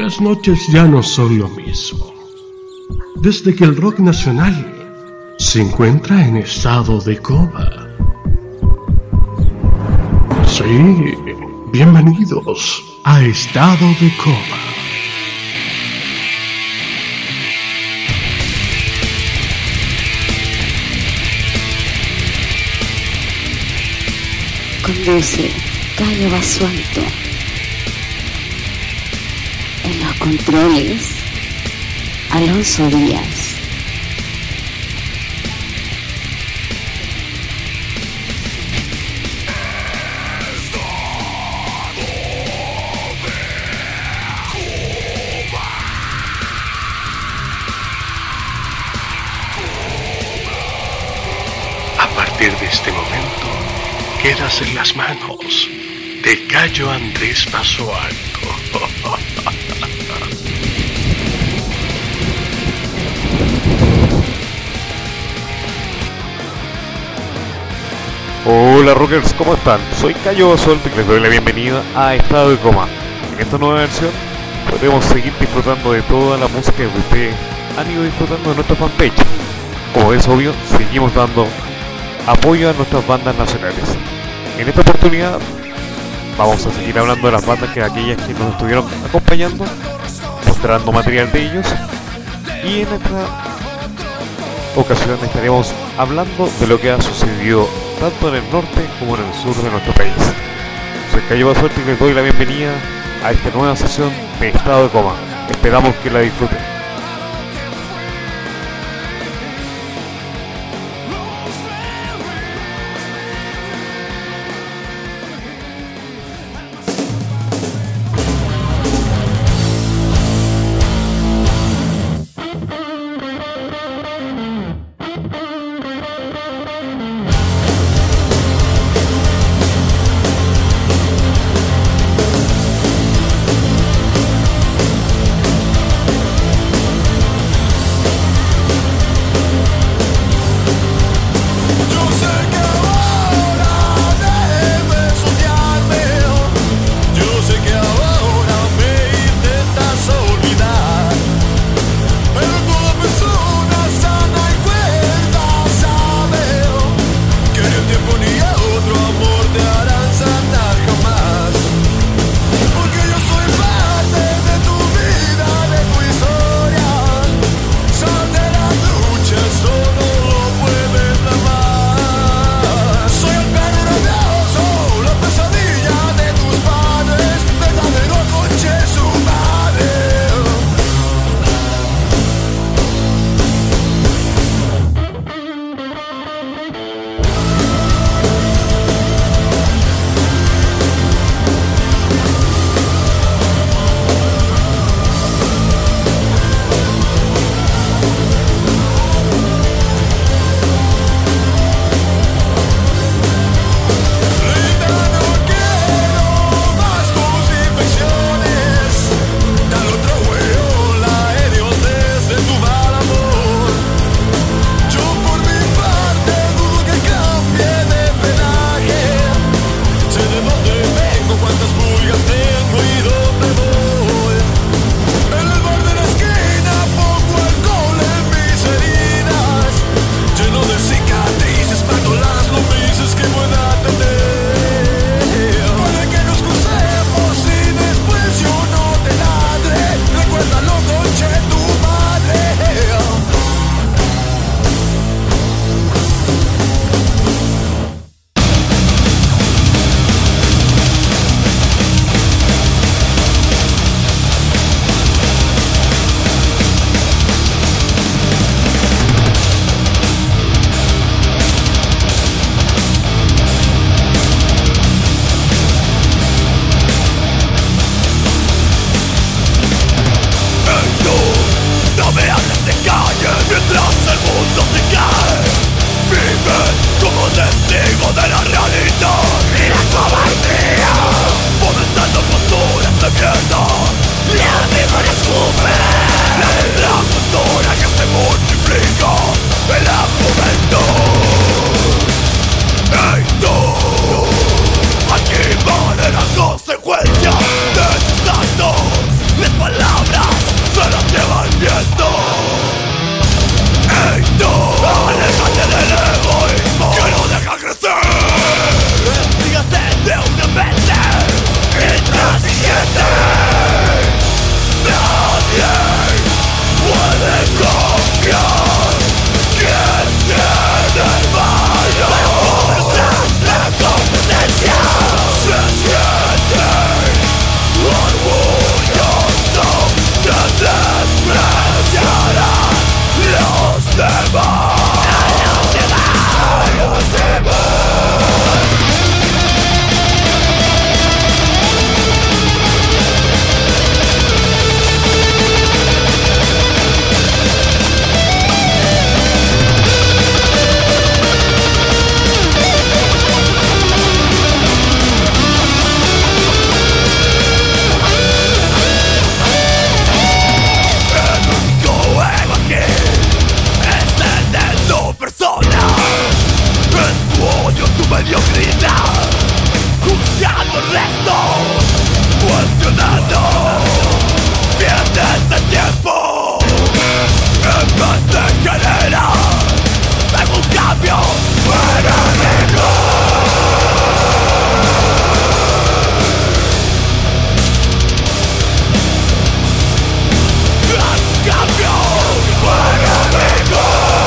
Las noches ya no son lo mismo. Desde que el rock nacional se encuentra en estado de coma. Sí, bienvenidos a Estado de Coma. Conduce Cayo Basualto. En los controles, Alonso Díaz. A partir de este momento, quedas en las manos de Cayo Andrés Basualto. Hola rockers, ¿cómo están? Soy Cayo Basualto y les doy la bienvenida a Estado de Coma. En esta nueva versión podremos seguir disfrutando de toda la música que ustedes han ido disfrutando de nuestra fanpage. Como es obvio, seguimos dando apoyo a nuestras bandas nacionales. En esta oportunidad vamos a seguir hablando de las bandas aquellas que nos estuvieron acompañando, mostrando material de ellos, y en esta ocasión estaremos hablando de lo que ha sucedido tanto en el norte como en el sur de nuestro país. Soy Cayo Basualto y les doy la bienvenida a esta nueva sesión de Estado de Coma. Esperamos que la disfruten. odio tu mediocridad, juzgando el resto, cuestionando, pierdes el tiempo en vez de generar un cambio enemigo. Cambio enemigo.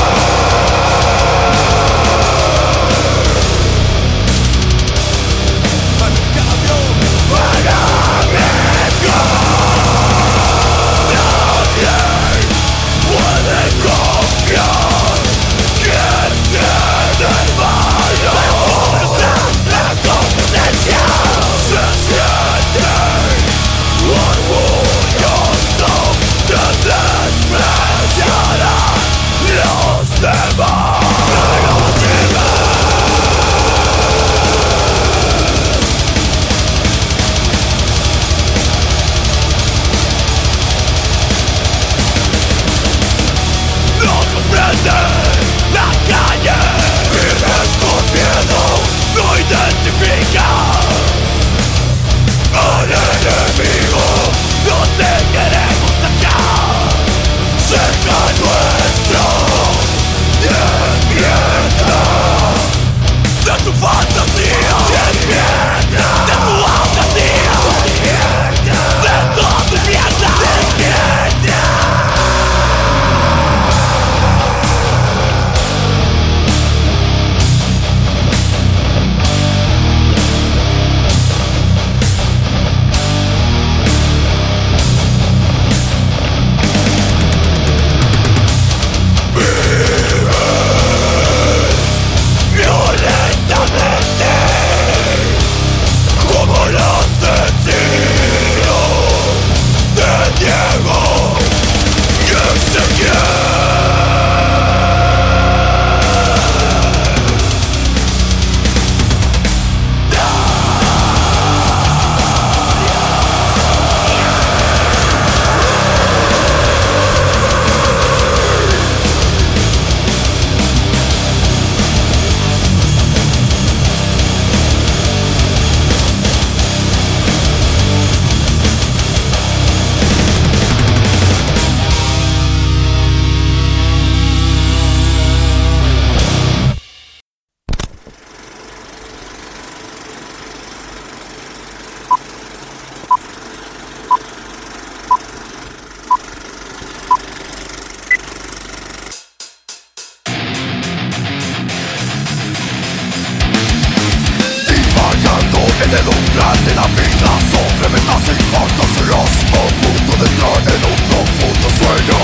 En el umbral de la vida, sobre metas y fantasías, a punto de entrar en un profundo sueño.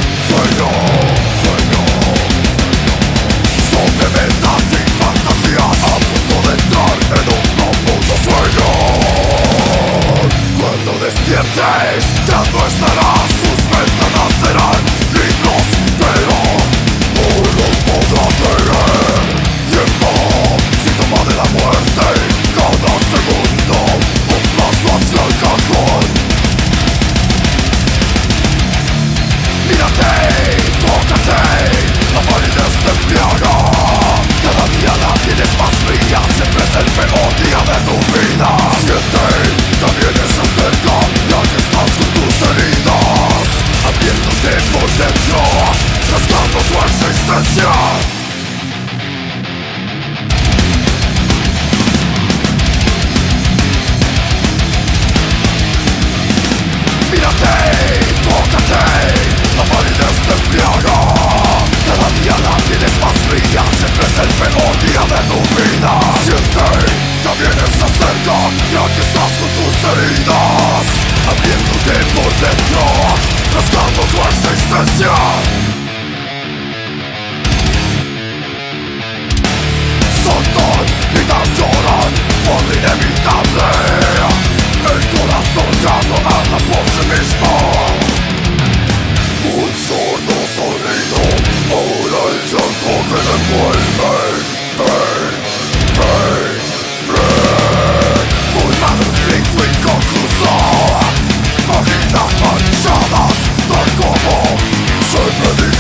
Sobre metas y fantasías, a punto de entrar en un profundo sueño. Cuando despiertes, ya no estarás, sus ventanas serán libros, pero no los podrás leer. Tiempo, síntoma de la muerte. Cada segundo, un paso hacia el cajón. Mírate, tócate, la palidez te embriaga. Cada día la tienes más fría, siempre es el peor día de tu vida. Siente, también se acerca, ya que estás con tus heridas, abriéndote por dentro, rasgando tu existencia. Tócate, la palidez te embriaga. Cada día la tienes más fría, siempre es el peor día de tu vida. Siente, ya vienes cerca, ya que estás con tus heridas, abriéndote por dentro, rasgando tu existencia. Saltan, gritan, lloran por lo inevitable. El corazón ya no habla por sí mismo. Un sordo sonido, ahora el llanto que le envuelve. Un manuscrito inconcluso, páginas manchadas, tal como se predicó.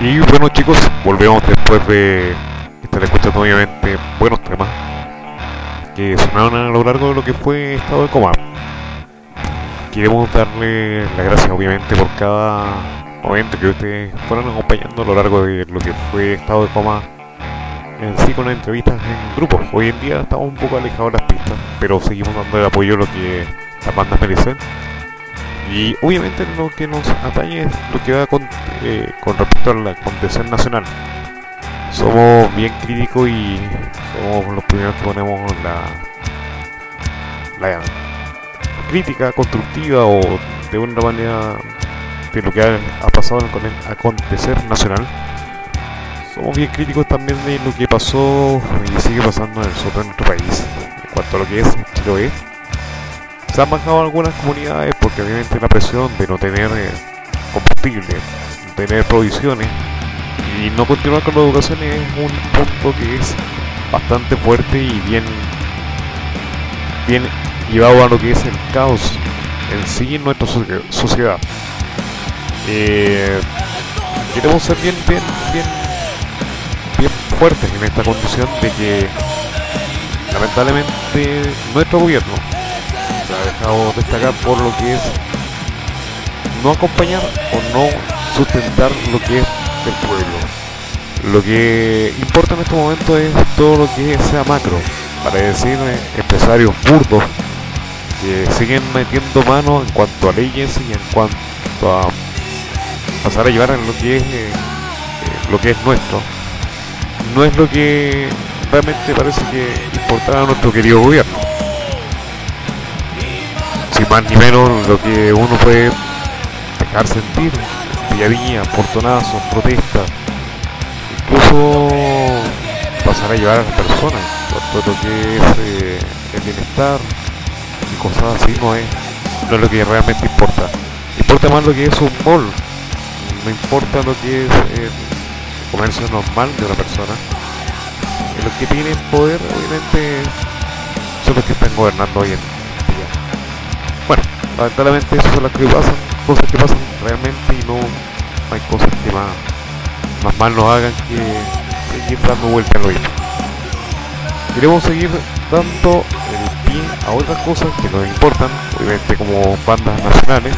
Y bueno chicos, volvemos después de estar escuchando obviamente buenos temas que sonaron a lo largo de lo que fue Estado de Coma. Queremos darle las gracias obviamente por cada momento que ustedes fueron acompañando a lo largo de lo que fue Estado de Coma en sí, con las entrevistas en grupos. Hoy en día estamos un poco alejados de las pistas, pero seguimos dando el apoyo a lo que las bandas merecen. Y obviamente lo que nos atañe es lo que va con respecto al acontecer nacional. Somos bien críticos y somos los primeros que ponemos la crítica constructiva o de una manera de lo que ha pasado con el acontecer nacional. Somos bien críticos también de lo que pasó y sigue pasando en el sur de nuestro país en cuanto a lo que es Chiloé. Se han bajado algunas comunidades porque obviamente la presión de no tener combustible, no tener provisiones y no continuar con la educación es un punto que es bastante fuerte y bien llevado a lo que es el caos en sí en nuestra sociedad. Queremos ser bien fuertes en esta condición de que lamentablemente nuestro gobierno se ha dejado destacar por lo que es no acompañar o no sustentar lo que es del pueblo. Lo que importa en estos momentos es todo lo que sea macro, para decir empresarios burdos que siguen metiendo mano en cuanto a leyes y en cuanto a pasar a llevar en lo que es nuestro. No es lo que realmente parece que importaba a nuestro querido gobierno. Sin más ni menos lo que uno puede dejar sentir día a día, portonazos, protestas, incluso pasar a llevar a las personas por todo lo que es el bienestar y cosas así. No es lo que realmente importa. Importa más lo que es un mall, no importa lo que es el comercio normal de una persona. Y los que tienen poder obviamente son los que están gobernando hoy en día. Bueno, lamentablemente eso son las que pasan, cosas que pasan realmente y no hay cosas que más mal nos hagan que seguir dando vueltas en lo mismo. Queremos seguir dando el pie a otras cosas que nos importan, obviamente como bandas nacionales.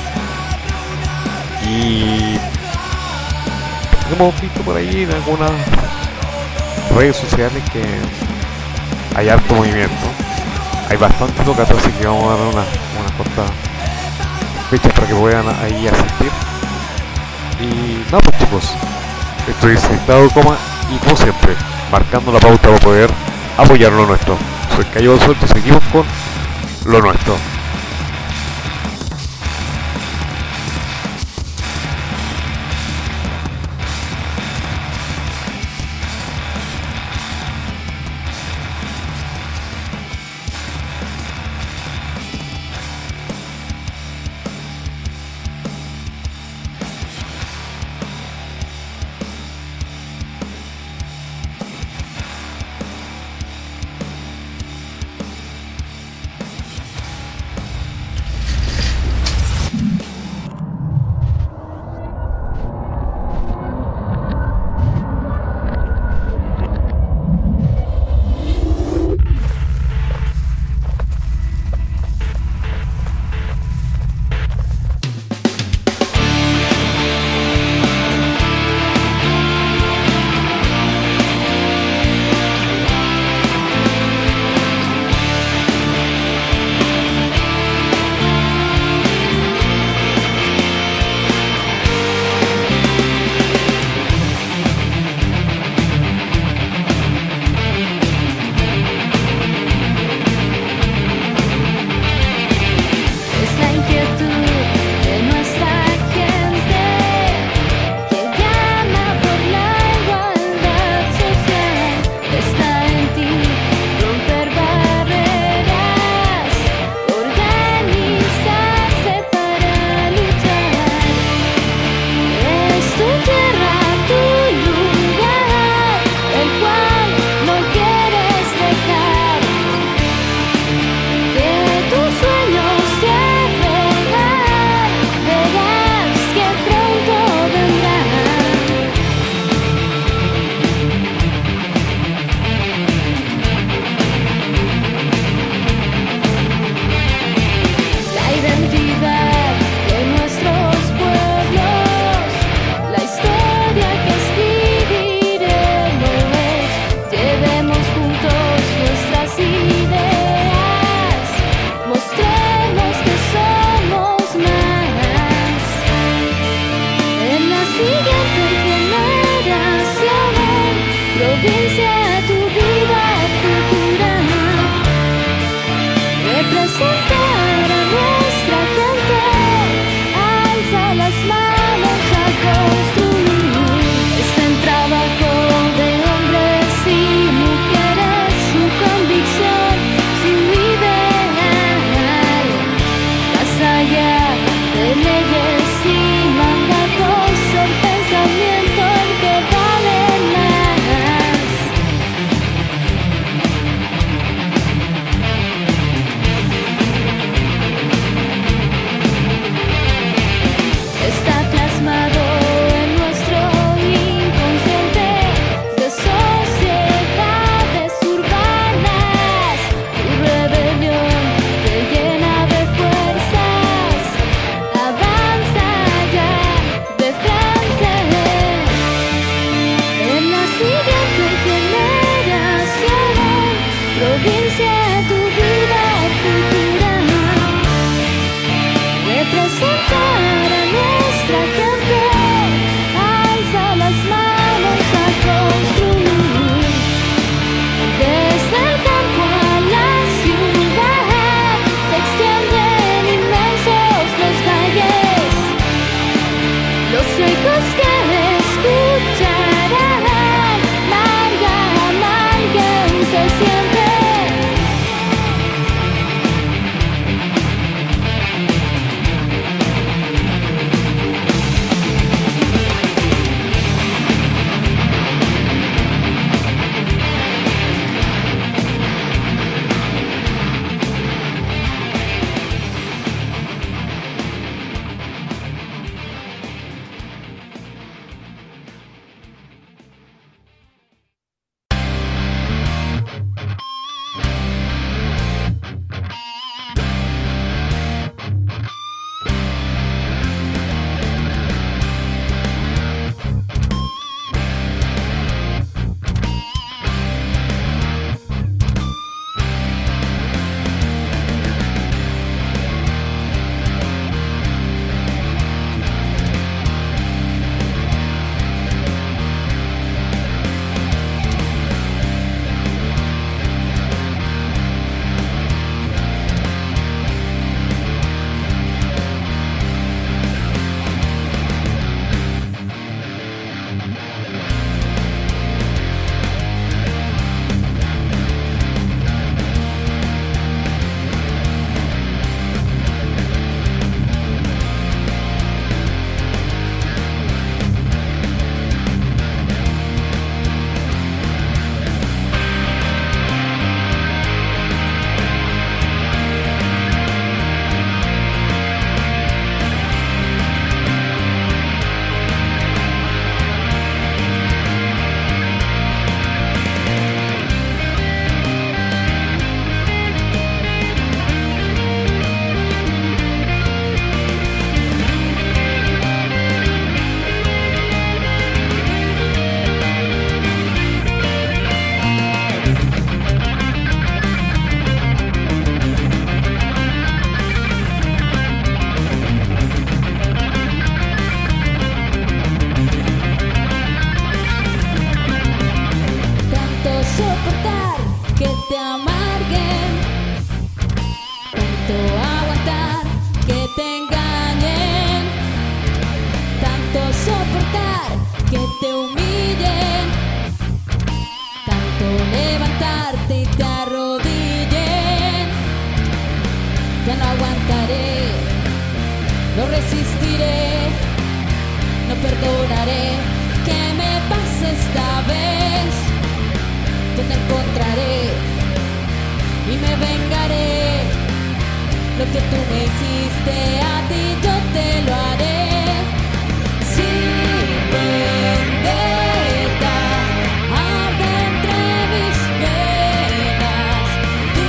Y hemos visto por ahí en algunas redes sociales que hay harto movimiento, hay bastante locatas, así que vamos a dar unas cortas fechas para que puedan ahí asistir. Y nada, pues chicos, estoy Estado de Coma y como siempre marcando la pauta para poder apoyar lo nuestro. Soy Cayo Suelto y seguimos con lo nuestro. provincia tu vida futura, representar a nuestra gente, alza las manos a construir. Es el trabajo de hombres y mujeres, su convicción, su ideal, más allá de leyes y mandatos, el pensamiento el que vale más. Está plasmado en nuestro inconsciente de sociedades urbanas, tu rebelión te llena de fuerzas, avanza ya de frente. En la siguiente generación, provincia tu vida futura, representar a nuestra gente, alza las manos a construir. Desde el campo a la ciudad se extienden inmensos los valles, los ecos que escucharán, manga a manga se siente. Soportar que te amarguen, tanto aguantar que te engañen, tanto soportar que te humillen, tanto levantarte y te arrodillen. Ya no aguantaré, no resistiré, no perdonaré que me pase esta vez. Yo te encontraré y me vengaré. Lo que tú me hiciste a ti yo te lo haré. Sin vendetta arde entre mis venas, tu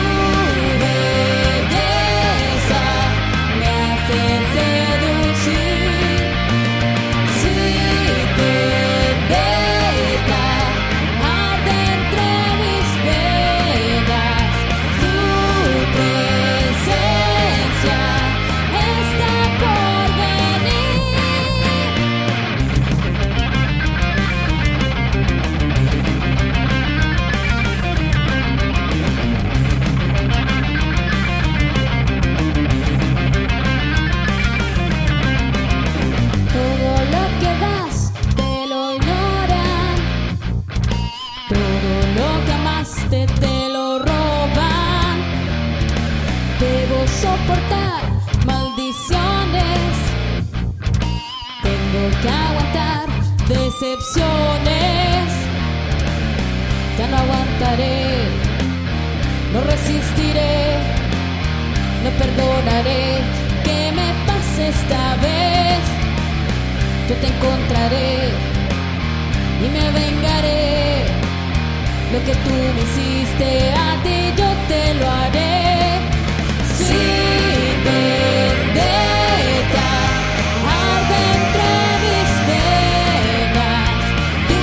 belleza me hace seducir. Sin vendetta arde entre mis venas, tu presencia está por venir. robaste te lo roban. Debo soportar maldiciones, tengo que aguantar decepciones. Ya no aguantaré, no resistiré, no perdonaré que me pase esta vez. Yo te encontraré y me vengaré. Lo que tú me hiciste a ti yo te lo haré. Sin vendetta, arde entre mis venas. Tu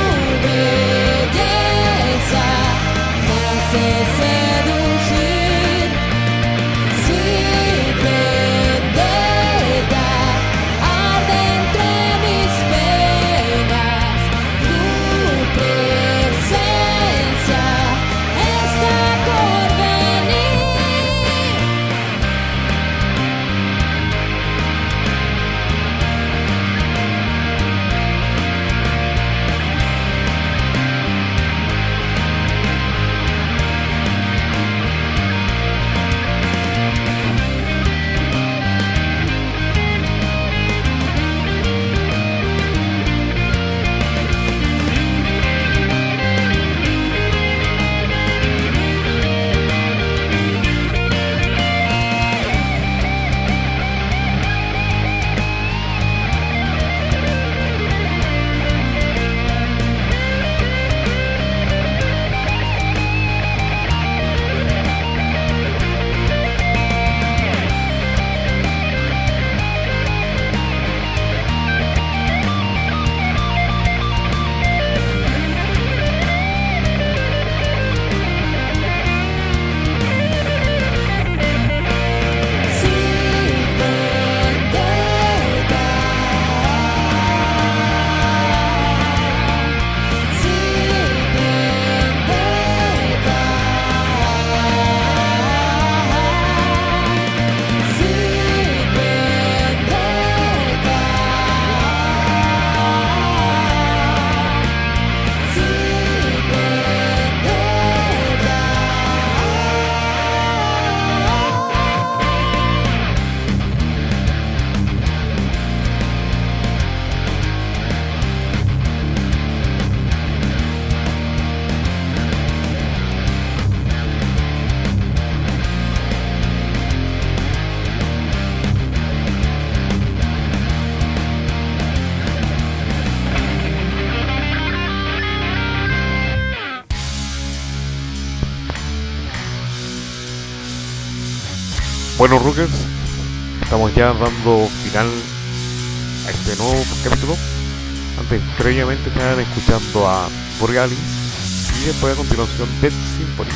belleza me hace seducir. Sin vendetta, arde entre mis venas. Tu presencia está por venir. Bueno, Rookers, estamos ya dando final a este nuevo capítulo. Antes, previamente estaban escuchando a Borealis y después a continuación Dead Symphony.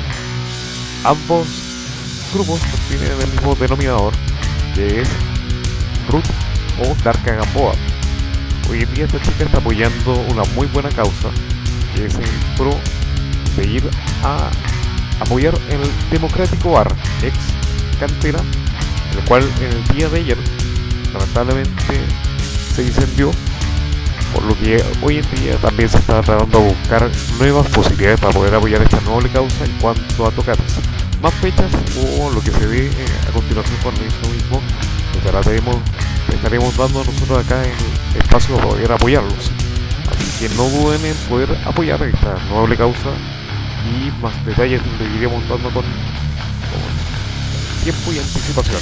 Ambos grupos tienen el mismo denominador, que es Ruth o Darka Gamboa. Hoy en día esta chica está apoyando una muy buena causa, que es el pro de ir a apoyar el Democrático Bar, ex cantera, el cual en el día de ayer lamentablemente se incendió, por lo que hoy en día también se está tratando de buscar nuevas posibilidades para poder apoyar esta noble causa en cuanto a tocar más fechas o lo que se ve a continuación con eso mismo. Estaremos dando nosotros acá en el espacio para poder apoyarlos, así que no duden en poder apoyar esta noble causa y más detalles lo iremos dando con tiempo y anticipación.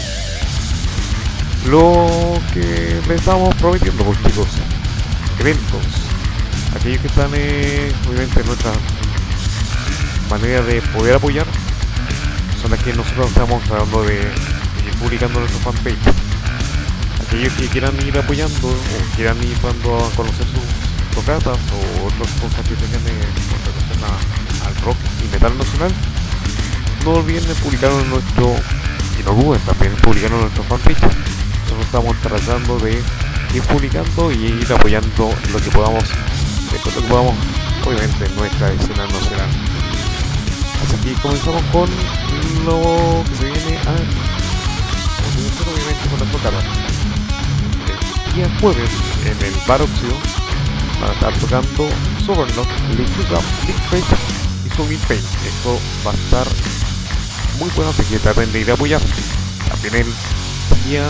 Lo que les estamos prometiendo, pues, chicos, eventos, aquellos que están obviamente en nuestra manera de poder apoyar, son las que nosotros estamos tratando de ir publicando en nuestra fanpage. Aquellos que quieran ir apoyando o quieran ir dando a conocer sus tocatas o otras cosas que tengan con relación al rock y metal nacional, no olviden publicarlo en nuestro, y no duden también en publicarlo en nuestro fanpage. Nosotros estamos tratando de ir publicando y ir apoyando lo que podamos, obviamente, en nuestra escena nacional. Así que comenzamos con lo que se viene a continuación, obviamente, con las tocadas. El día jueves en el Bar Óxido van a estar tocando Soberknock, Lick Face y 2020. Esto va a estar muy bueno, así que traten de ir a apoyar. También el día...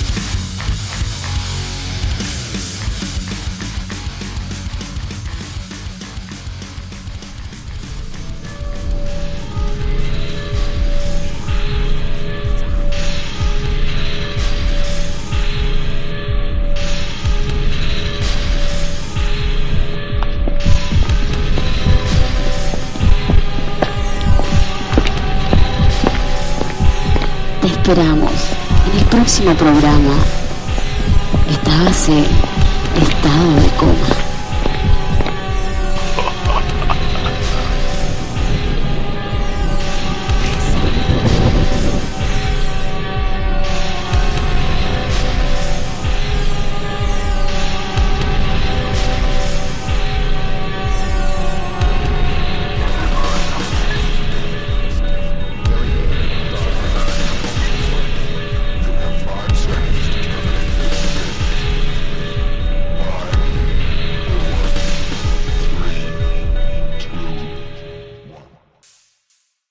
Te esperamos en el próximo programa. Estabas en estado de coma.